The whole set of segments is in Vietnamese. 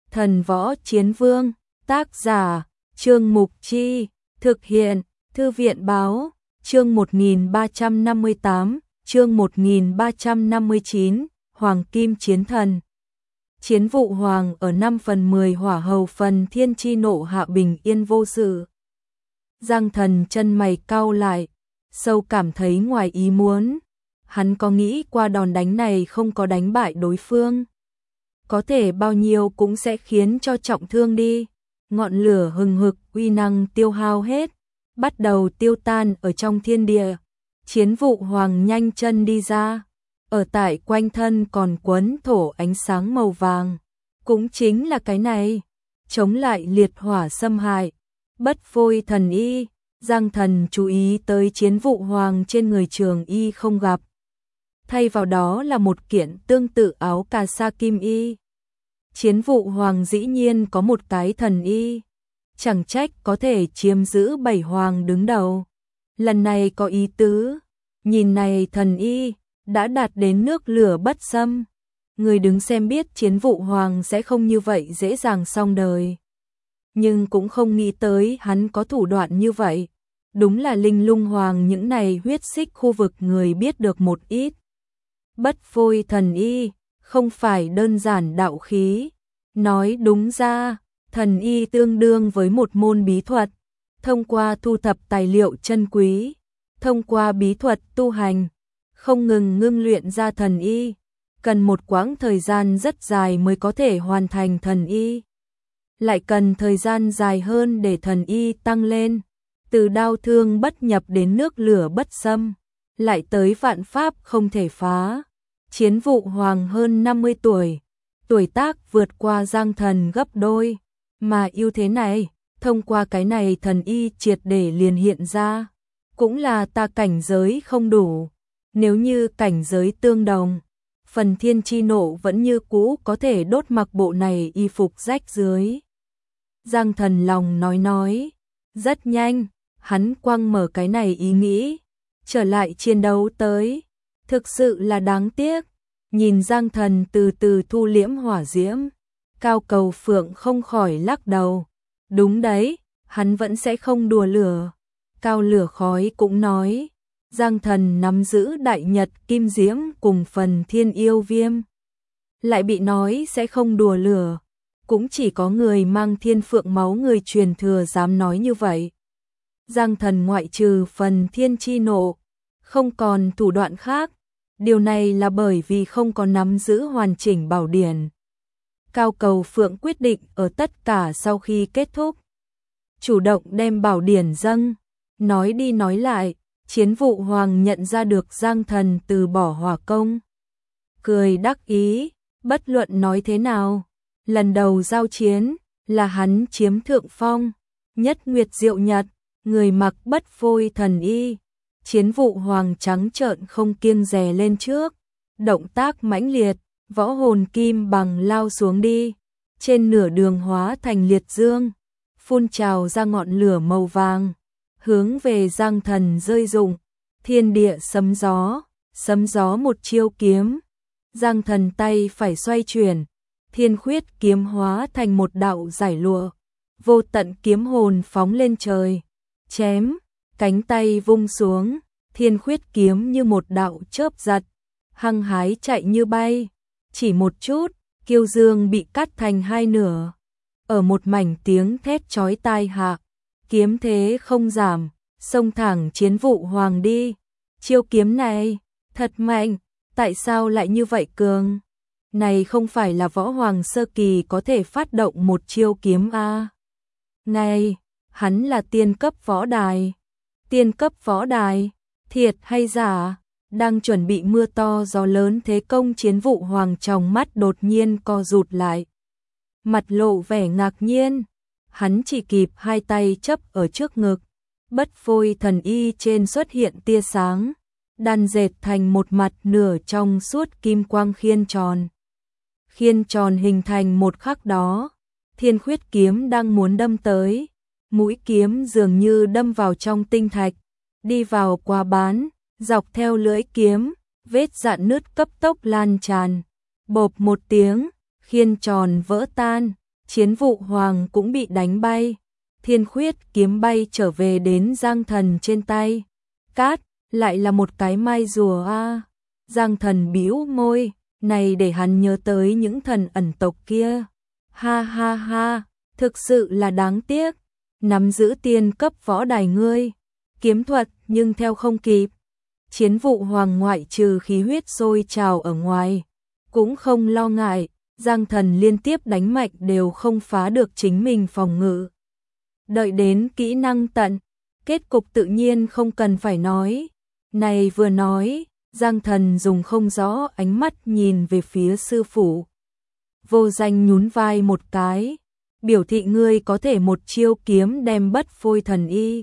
Thần Võ Chiến Vương, tác giả, Trương Mục Chi, thực hiện, Thư viện Báo, chương 1358, chương 1359, Hoàng Kim Chiến Thần. Chiến vụ hoàng ở 5/10 hỏa hầu phần thiên chi nộ hạ bình yên vô sự. Giang Thần chân mày cau lại, sâu cảm thấy ngoài ý muốn. Hắn có nghĩ qua đòn đánh này không có đánh bại đối phương, có thể bao nhiêu cũng sẽ khiến cho trọng thương đi. Ngọn lửa hừng hực uy năng tiêu hao hết, bắt đầu tiêu tan ở trong thiên địa. Chiến vụ hoàng nhanh chân đi ra, ở tại quanh thân còn quấn thổ ánh sáng màu vàng. Cũng chính là cái này, chống lại liệt hỏa xâm hại. Bất phôi thần y, Giang Thần chú ý tới chiến vụ hoàng trên người Trường Y không gặp. Thay vào đó là một kiện tương tự áo cà sa kim y. Chiến vụ hoàng dĩ nhiên có một cái thần y, chẳng trách có thể chiếm giữ 7 hoàng đứng đầu. Lần này có ý tứ, nhìn này thần y đã đạt đến nước lửa bất xâm. Người đứng xem biết chiến vụ hoàng sẽ không như vậy dễ dàng xong đời. Nhưng cũng không nghĩ tới hắn có thủ đoạn như vậy. Đúng là linh lung hoàng những này huyết xích khu vực người biết được một ít. Bất phôi thần y không phải đơn giản đạo khí. Nói đúng ra, thần y tương đương với một môn bí thuật. Thông qua thu thập tài liệu chân quý, thông qua bí thuật tu hành, không ngừng ngưng luyện ra thần y. Cần một quãng thời gian rất dài mới có thể hoàn thành thần y. Lại cần thời gian dài hơn để thần y tăng lên. Từ đao thương bất nhập đến nước lửa bất xâm, lại tới vạn pháp không thể phá. Chiến vụ hoàng hơn 50 tuổi, tuổi tác vượt qua Giang Thần gấp đôi, mà ưu thế này, thông qua cái này thần y triệt để liền hiện ra. Cũng là ta cảnh giới không đủ, nếu như cảnh giới tương đồng, phần thiên chi nộ vẫn như cũ có thể đốt mặc bộ này y phục rách dưới. Giang Thần lòng nói, rất nhanh, hắn quăng mở cái này ý nghĩ, trở lại chiến đấu tới. Thực sự là đáng tiếc, nhìn Giang Thần từ từ thu liễm hỏa diễm, Cao Cầu Phượng không khỏi lắc đầu. Đúng đấy, hắn vẫn sẽ không đùa lửa. Cao Lửa Khói cũng nói, Giang Thần nắm giữ đại nhật kim diễm cùng phần thiên yêu viêm, lại bị nói sẽ không đùa lửa. Cũng chỉ có người mang thiên phượng máu người truyền thừa dám nói như vậy. Giang Thần ngoại trừ phần thiên chi nộ, không còn thủ đoạn khác. Điều này là bởi vì không có nắm giữ hoàn chỉnh bảo điển. Cao Cầu Phượng quyết định ở tất cả sau khi kết thúc, chủ động đem bảo điển dâng. Nói đi nói lại, chiến vụ hoàng nhận ra được Giang Thần từ bỏ hỏa công, cười đắc ý. Bất luận nói thế nào, lần đầu giao chiến là hắn chiếm thượng phong. Nhất Nguyệt Diệu Nhật, người mặc bất phôi thần y, chiến vụ hoàng trắng trợn không kiêng dè lên trước, động tác mãnh liệt, võ hồn kim bằng lao xuống đi, trên nửa đường hóa thành liệt dương, phun trào ra ngọn lửa màu vàng, hướng về Giang Thần rơi rụng. Thiên địa sấm gió một chiêu kiếm, Giang Thần tay phải xoay chuyển, thiên khuyết kiếm hóa thành một đạo giải lụa, vô tận kiếm hồn phóng lên trời, chém, cánh tay vung xuống, thiên khuyết kiếm như một đạo chớp giật, hăng hái chạy như bay. Chỉ một chút, kiêu dương bị cắt thành hai nửa. Ở một mảnh tiếng thét chói tai hạ, kiếm thế không giảm, xông thẳng chiến vụ hoàng đi. Chiêu kiếm này, thật mạnh, tại sao lại như vậy cường? Này không phải là võ hoàng sơ kỳ có thể phát động một chiêu kiếm a? Này, hắn là tiên cấp võ đài. Tiên cấp võ đài, thiệt hay giả? Đang chuẩn bị mưa to gió lớn thế công chiến vụ hoàng trong mắt đột nhiên co rụt lại. Mặt lộ vẻ ngạc nhiên, hắn chỉ kịp hai tay chấp ở trước ngực. Bất phôi thần y trên xuất hiện tia sáng, đan dệt thành một mặt nửa trong suốt kim quang khiên tròn. Khiên tròn hình thành một khắc đó, thiên khuyết kiếm đang muốn đâm tới. Mũi kiếm dường như đâm vào trong tinh thạch, đi vào qua bán, dọc theo lưỡi kiếm, vết rạn nứt cấp tốc lan tràn. Bộp một tiếng, khiên tròn vỡ tan, Chiến Vụ Hoàng cũng bị đánh bay. Thiên Khuyết kiếm bay trở về đến Giang Thần trên tay. Cát, lại là một cái mai rùa a. Giang Thần bĩu môi, này để hắn nhớ tới những thần ẩn tộc kia. Ha ha ha, thực sự là đáng tiếc. Nắm giữ tiên cấp võ đài ngươi, kiếm thuật nhưng theo không kịp. Chiến Vụ Hoàng ngoại trừ khí huyết sôi trào ở ngoài, cũng không lo ngại, Giang Thần liên tiếp đánh mạnh đều không phá được chính mình phòng ngự. Đợi đến kỹ năng tận, kết cục tự nhiên không cần phải nói. Này vừa nói, Giang Thần dùng không rõ ánh mắt nhìn về phía sư phụ. Vô Danh nhún vai một cái, biểu thị ngươi có thể một chiêu kiếm đem Bất Phôi Thần Y.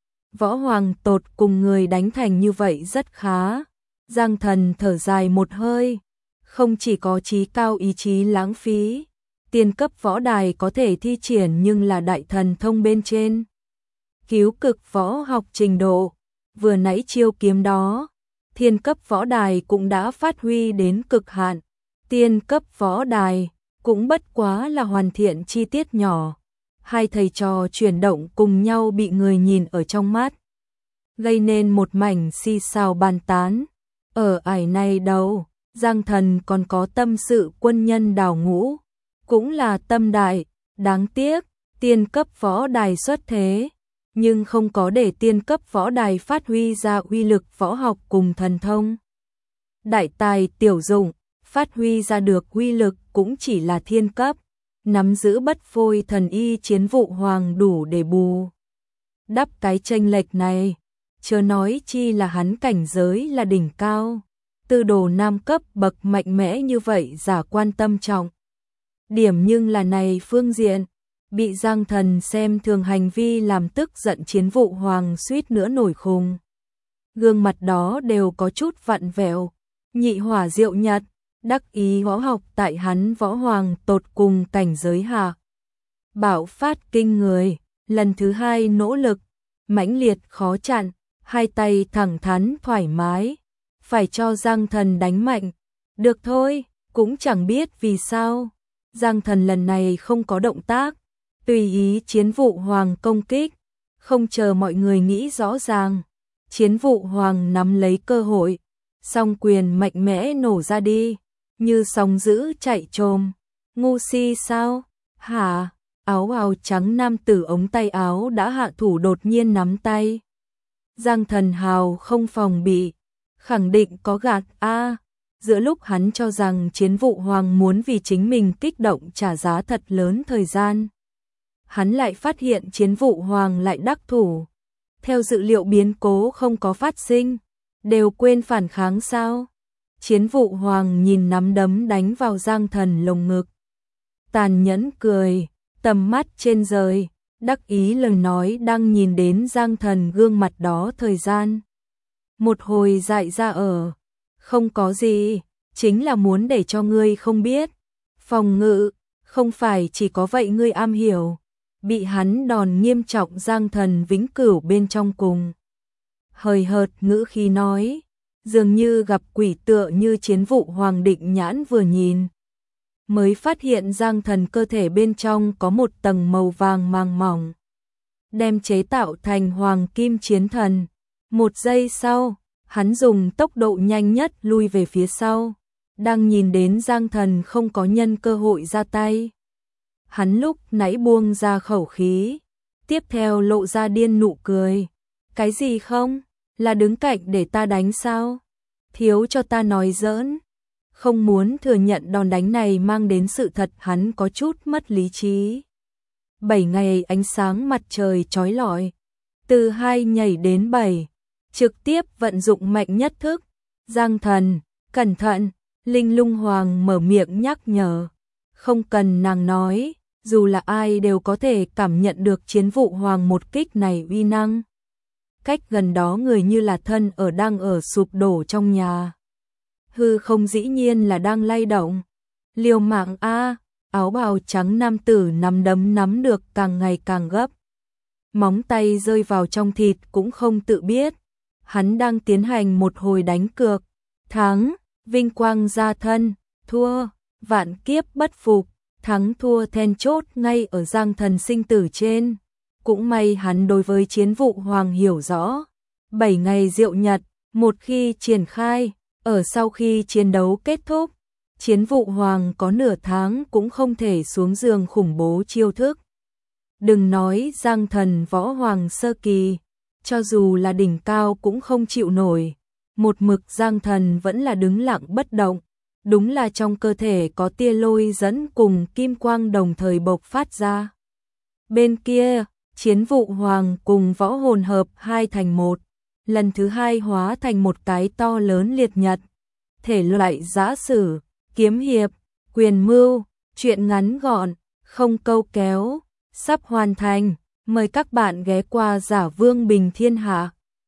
Võ Hoàng tột cùng người đánh thành như vậy rất khá. Giang Thần thở dài một hơi, không chỉ có chí cao ý chí lãng phí, tiên cấp võ đài có thể thi triển nhưng là đại thần thông bên trên. Cứu cực võ học trình độ, vừa nãy chiêu kiếm đó, thiên cấp võ đài cũng đã phát huy đến cực hạn, tiên cấp võ đài cũng bất quá là hoàn thiện chi tiết nhỏ. Hai thầy trò chuyển động cùng nhau bị người nhìn ở trong mắt, gây nên một mảnh xì xào bàn tán. Ở ải này đâu, Giang Thần còn có tâm sự quân nhân đào ngũ, cũng là tâm đại, đáng tiếc, tiên cấp võ đài xuất thế, nhưng không có để tiên cấp võ đài phát huy ra uy lực võ học cùng thần thông. Đại tài tiểu dụng, phát huy ra được uy lực cũng chỉ là thiên cấp, nắm giữ Bất Phôi Thần Y Chiến Vụ Hoàng đủ để bù đắp cái chênh lệch này, chớ nói chi là hắn cảnh giới là đỉnh cao. Tư đồ nam cấp bậc mạnh mẽ như vậy giả quan tâm trọng điểm, nhưng là này phương diện, bị Giang Thần xem thường hành vi làm tức giận Chiến Vụ Hoàng suýt nữa nổi khùng. Gương mặt đó đều có chút vặn vẹo. Nhị Hỏa Diệu Nhật, đắc ý võ học tại hắn võ hoàng tột cùng cảnh giới hạ. Bạo phát kinh người, lần thứ hai nỗ lực, mãnh liệt khó chặn, hai tay thẳng thắn thoải mái. Phải cho Giang Thần đánh mạnh. Được thôi, cũng chẳng biết vì sao. Giang Thần lần này không có động tác, tùy ý Chiến Vụ Hoàng công kích, không chờ mọi người nghĩ rõ ràng. Chiến Vụ Hoàng nắm lấy cơ hội, song quyền mạnh mẽ nổ ra đi, như sóng dữ chạy trồm. Ngu si sao? Hả? Áo bào trắng nam tử ống tay áo đã hạ thủ đột nhiên nắm tay. Giang Thần hào không phòng bị, khẳng định có gạt a. Giữa lúc hắn cho rằng Chiến Vụ Hoàng muốn vì chính mình kích động trả giá thật lớn thời gian, hắn lại phát hiện Chiến Vụ Hoàng lại đắc thủ. Theo dự liệu biến cố không có phát sinh, đều quên phản kháng sao? Chiến Vụ Hoàng nhìn nắm đấm đánh vào Giang Thần lồng ngực, tàn nhẫn cười, tầm mắt trên rời, đắc ý lời nói đang nhìn đến Giang Thần gương mặt đó thời gian. Một hồi dại ra ở, không có gì, chính là muốn để cho ngươi không biết. Phòng ngự, không phải chỉ có vậy ngươi am hiểu. Bị hắn đòn nghiêm trọng Giang Thần vĩnh cửu bên trong cùng. Hời hợt ngữ khí nói, dường như gặp quỷ tựa như Chiến Vụ Hoàng định nhãn vừa nhìn. Mới phát hiện Giang Thần cơ thể bên trong có một tầng màu vàng màng mỏng. Đem chế tạo thành Hoàng Kim Chiến Thần. Một giây sau, hắn dùng tốc độ nhanh nhất lui về phía sau. Đang nhìn đến Giang Thần không có nhân cơ hội ra tay. Hắn lúc nãy buông ra khẩu khí, tiếp theo lộ ra điên nụ cười. Cái gì không? Là đứng cạnh để ta đánh sao? Thiếu cho ta nói giỡn. Không muốn thừa nhận đòn đánh này mang đến sự thật, hắn có chút mất lý trí. 7 ngày ánh sáng mặt trời chói lọi, từ 2 nhảy đến 7, trực tiếp vận dụng mạnh nhất thức. Giang Thần, cẩn thận, Linh Lung Hoàng mở miệng nhắc nhở. Không cần nàng nói, dù là ai đều có thể cảm nhận được Chiến Vụ Hoàng một kích này uy năng. Cách gần đó người như là thân ở đang ở sụp đổ trong nhà. Hư không dĩ nhiên là đang lay động. Liều mạng a, áo bào trắng nam tử nắm đấm nắm được càng ngày càng gấp. Móng tay rơi vào trong thịt cũng không tự biết. Hắn đang tiến hành một hồi đánh cược. Thắng, vinh quang gia thân, thua, vạn kiếp bất phục. thắng thua then chốt ngay ở Giang Thần sinh tử trên. Cũng may hắn đối với Chiến Vụ Hoàng hiểu rõ. 7 ngày diệu nhật, một khi triển khai, ở sau khi chiến đấu kết thúc, Chiến Vụ Hoàng có nửa tháng cũng không thể xuống giường khủng bố chiêu thức. Đừng nói Giang Thần võ hoàng sơ kỳ, cho dù là đỉnh cao cũng không chịu nổi. Một mực Giang Thần vẫn là đứng lặng bất động, đúng là trong cơ thể có tia lôi dẫn cùng kim quang đồng thời bộc phát ra. Bên kia, Chiến Vụ Hoàng cùng võ hồn hợp hai thành một, lần thứ hai hóa thành một cái to lớn liệt nhật. Thể loại giã sử, kiếm hiệp, quyền mưu, truyện ngắn gọn, không câu kéo, sắp hoàn thành. Mời các bạn ghé qua Giả Vương Bình Thiên Hạ.